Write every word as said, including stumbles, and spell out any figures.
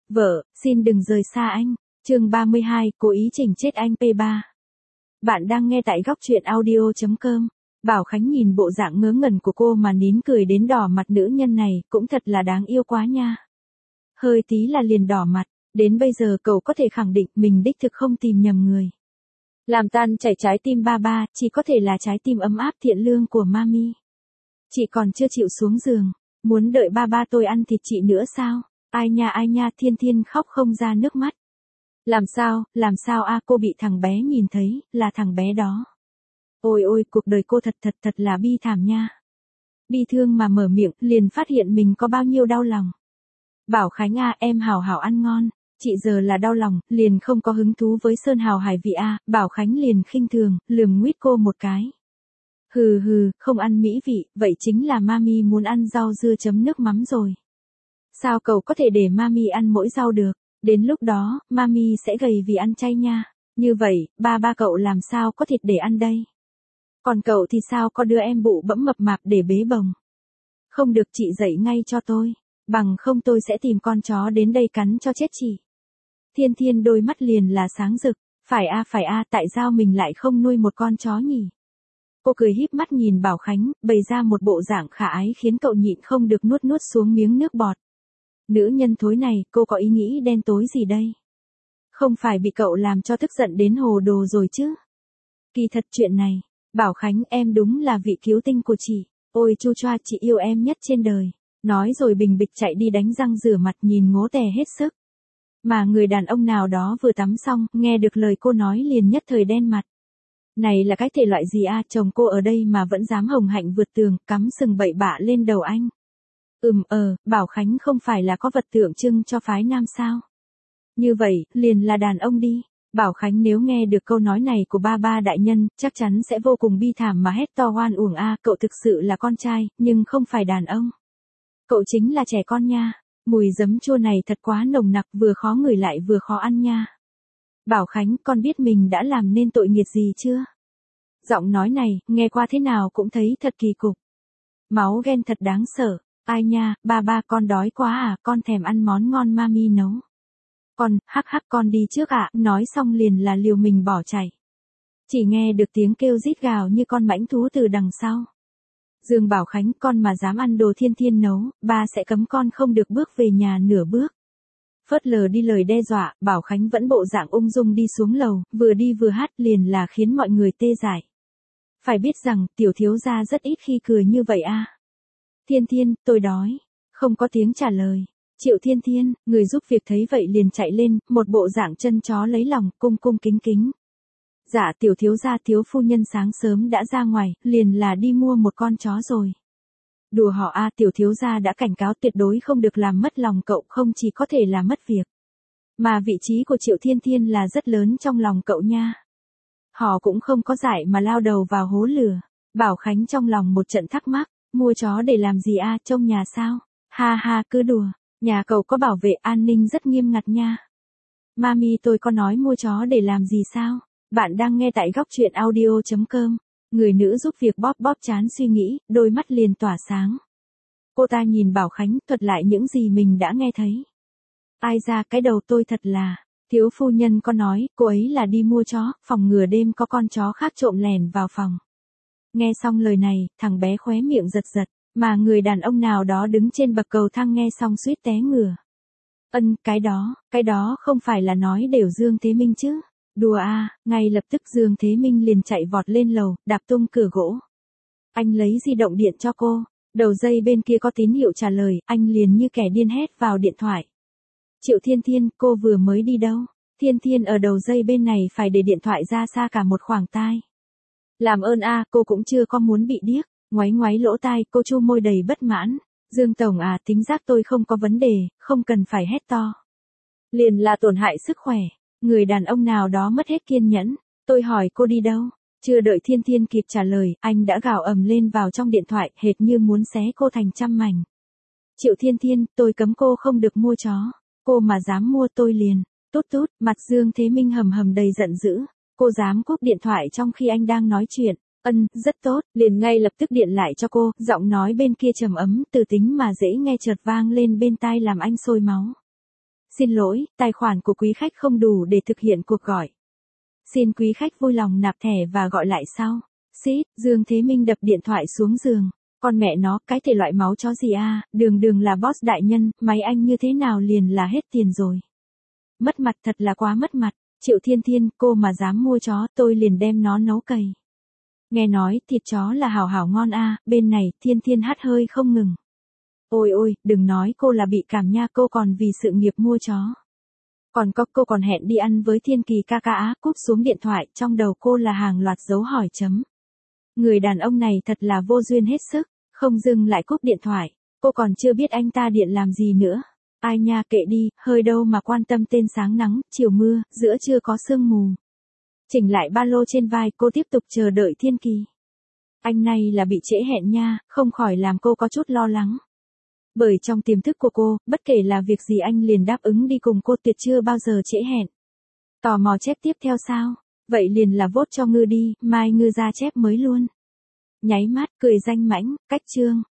Vợ, xin đừng rời xa anh. Chương ba mươi hai, cố ý chỉnh chết anh P ba. Bạn đang nghe tại góc truyện audio chấm com. Bảo Khánh nhìn bộ dạng ngớ ngẩn của cô mà nín cười đến đỏ mặt, nữ nhân này cũng thật là đáng yêu quá nha. Hơi tí là liền đỏ mặt, đến bây giờ cậu có thể khẳng định mình đích thực không tìm nhầm người. Làm tan chảy trái tim ba ba, chỉ có thể là trái tim ấm áp thiện lương của Mami. Chị còn chưa chịu xuống giường, muốn đợi ba ba tôi ăn thịt chị nữa sao? Ai nha ai nha, Thiên Thiên khóc không ra nước mắt. Làm sao, làm sao a, cô bị thằng bé nhìn thấy, là thằng bé đó. Ôi ôi, cuộc đời cô thật thật thật là bi thảm nha. Bi thương mà mở miệng, liền phát hiện mình có bao nhiêu đau lòng. Bảo Khánh a, em hào hào ăn ngon, chị giờ là đau lòng, liền không có hứng thú với sơn hào hải vị a. Bảo Khánh liền khinh thường, lườm nguýt cô một cái. Hừ hừ, không ăn mỹ vị, vậy chính là Mami muốn ăn rau dưa chấm nước mắm rồi. Sao cậu có thể để Mami ăn mỗi rau được? Đến lúc đó, Mami sẽ gầy vì ăn chay nha. Như vậy, ba ba cậu làm sao có thịt để ăn đây? Còn cậu thì sao có đứa em bụ bẫm mập mạp để bế bồng? Không được, chị dậy ngay cho tôi. Bằng không tôi sẽ tìm con chó đến đây cắn cho chết chị. Thiên Thiên đôi mắt liền là sáng rực. Phải a phải a, tại sao mình lại không nuôi một con chó nhỉ? Cô cười híp mắt nhìn Bảo Khánh, bày ra một bộ dạng khả ái khiến cậu nhịn không được nuốt nuốt xuống miếng nước bọt. Nữ nhân thối này, cô có ý nghĩ đen tối gì đây? Không phải bị cậu làm cho tức giận đến hồ đồ rồi chứ? Kỳ thật chuyện này, Bảo Khánh, em đúng là vị cứu tinh của chị. Ôi chu choa, chị yêu em nhất trên đời. Nói rồi bình bịch chạy đi đánh răng rửa mặt, nhìn ngố tè hết sức. Mà người đàn ông nào đó vừa tắm xong, nghe được lời cô nói liền nhất thời đen mặt. Này là cái thể loại gì a, chồng cô ở đây mà vẫn dám hồng hạnh vượt tường, cắm sừng bậy bạ lên đầu anh. Ừm ờ, Bảo Khánh không phải là có vật tượng trưng cho phái nam sao? Như vậy, liền là đàn ông đi. Bảo Khánh nếu nghe được câu nói này của ba ba đại nhân, chắc chắn sẽ vô cùng bi thảm mà hét to oan uổng a, cậu thực sự là con trai, nhưng không phải đàn ông. Cậu chính là trẻ con nha. Mùi giấm chua này thật quá nồng nặc, vừa khó ngửi lại vừa khó ăn nha. Bảo Khánh, con biết mình đã làm nên tội nghiệt gì chưa? Giọng nói này, nghe qua thế nào cũng thấy thật kỳ cục. Máu ghen thật đáng sợ. Ai nha, ba ba con đói quá à, con thèm ăn món ngon Mami nấu. Con, hắc hắc con đi trước ạ, nói xong liền là liều mình bỏ chạy. Chỉ nghe được tiếng kêu rít gào như con mãnh thú từ đằng sau. Dương Bảo Khánh, con mà dám ăn đồ Thiên Thiên nấu, ba sẽ cấm con không được bước về nhà nửa bước. Phớt lờ đi lời đe dọa, Bảo Khánh vẫn bộ dạng ung dung đi xuống lầu, vừa đi vừa hát liền là khiến mọi người tê dại. Phải biết rằng, tiểu thiếu gia rất ít khi cười như vậy a. Thiên Thiên, tôi đói. Không có tiếng trả lời. Triệu Thiên Thiên, người giúp việc thấy vậy liền chạy lên, một bộ dạng chân chó lấy lòng, cung cung kính kính. Dạ tiểu thiếu gia, thiếu phu nhân sáng sớm đã ra ngoài, liền là đi mua một con chó rồi. Đùa họ a, tiểu thiếu gia đã cảnh cáo tuyệt đối không được làm mất lòng cậu, không chỉ có thể là mất việc. Mà vị trí của Triệu Thiên Thiên là rất lớn trong lòng cậu nha. Họ cũng không có giải mà lao đầu vào hố lửa. Bảo Khánh trong lòng một trận thắc mắc. Mua chó để làm gì a, trông nhà sao? Ha ha, cứ đùa, nhà cậu có bảo vệ an ninh rất nghiêm ngặt nha. Mami tôi có nói mua chó để làm gì sao? Bạn đang nghe tại góc truyện audio chấm com. Người nữ giúp việc bóp bóp trán suy nghĩ, đôi mắt liền tỏa sáng. Cô ta nhìn Bảo Khánh thuật lại những gì mình đã nghe thấy. Ai ra, cái đầu tôi thật là, thiếu phu nhân có nói, cô ấy là đi mua chó, phòng ngừa đêm có con chó khác trộm lẻn vào phòng. Nghe xong lời này, thằng bé khóe miệng giật giật, mà người đàn ông nào đó đứng trên bậc cầu thang nghe xong suýt té ngửa. Ân, cái đó, cái đó không phải là nói đều Dương Thế Minh chứ? Đùa a, ngay lập tức Dương Thế Minh liền chạy vọt lên lầu, đạp tung cửa gỗ. Anh lấy di động điện cho cô, đầu dây bên kia có tín hiệu trả lời, anh liền như kẻ điên hét vào điện thoại. Triệu Thiên Thiên, cô vừa mới đi đâu? Thiên Thiên ở đầu dây bên này phải để điện thoại ra xa cả một khoảng tai. Làm ơn a, cô cũng chưa có muốn bị điếc, ngoáy ngoáy lỗ tai, cô chu môi đầy bất mãn. Dương Tổng à, tính giác tôi không có vấn đề, không cần phải hét to. Liền là tổn hại sức khỏe, người đàn ông nào đó mất hết kiên nhẫn, tôi hỏi cô đi đâu? Chưa đợi Thiên Thiên kịp trả lời, anh đã gào ầm lên vào trong điện thoại, hệt như muốn xé cô thành trăm mảnh. Triệu Thiên Thiên, tôi cấm cô không được mua chó, cô mà dám mua tôi liền, tút tút, mặt Dương Thế Minh hầm hầm đầy giận dữ. Cô dám cúp điện thoại trong khi anh đang nói chuyện. Ân, rất tốt, liền ngay lập tức điện lại cho cô, giọng nói bên kia trầm ấm, từ tính mà dễ nghe chợt vang lên bên tai làm anh sôi máu. Xin lỗi, tài khoản của quý khách không đủ để thực hiện cuộc gọi. Xin quý khách vui lòng nạp thẻ và gọi lại sau. Xít, Dương Thế Minh đập điện thoại xuống giường. Con mẹ nó, cái thể loại máu chó gì a, đường đường là boss đại nhân, máy anh như thế nào liền là hết tiền rồi. Mất mặt thật là quá mất mặt. Triệu Thiên Thiên, cô mà dám mua chó, tôi liền đem nó nấu cầy. Nghe nói, thịt chó là hảo hảo ngon a, bên này, Thiên Thiên hắt hơi không ngừng. Ôi ôi, đừng nói cô là bị cảm nha, cô còn vì sự nghiệp mua chó. Còn có cô còn hẹn đi ăn với Thiên Kỳ ca ca á, cúp xuống điện thoại, trong đầu cô là hàng loạt dấu hỏi chấm. Người đàn ông này thật là vô duyên hết sức, không dừng lại cúp điện thoại, cô còn chưa biết anh ta điện làm gì nữa. Ai nha kệ đi, hơi đâu mà quan tâm tên sáng nắng, chiều mưa, giữa trưa có sương mù. Chỉnh lại ba lô trên vai, cô tiếp tục chờ đợi Thiên Kỳ. Anh này là bị trễ hẹn nha, không khỏi làm cô có chút lo lắng. Bởi trong tiềm thức của cô, bất kể là việc gì anh liền đáp ứng đi cùng cô, tuyệt chưa bao giờ trễ hẹn. Tò mò chép tiếp theo sao? Vậy liền là vote cho Ngư đi, mai Ngư ra chép mới luôn. Nháy mắt, cười danh mãnh, cách chương.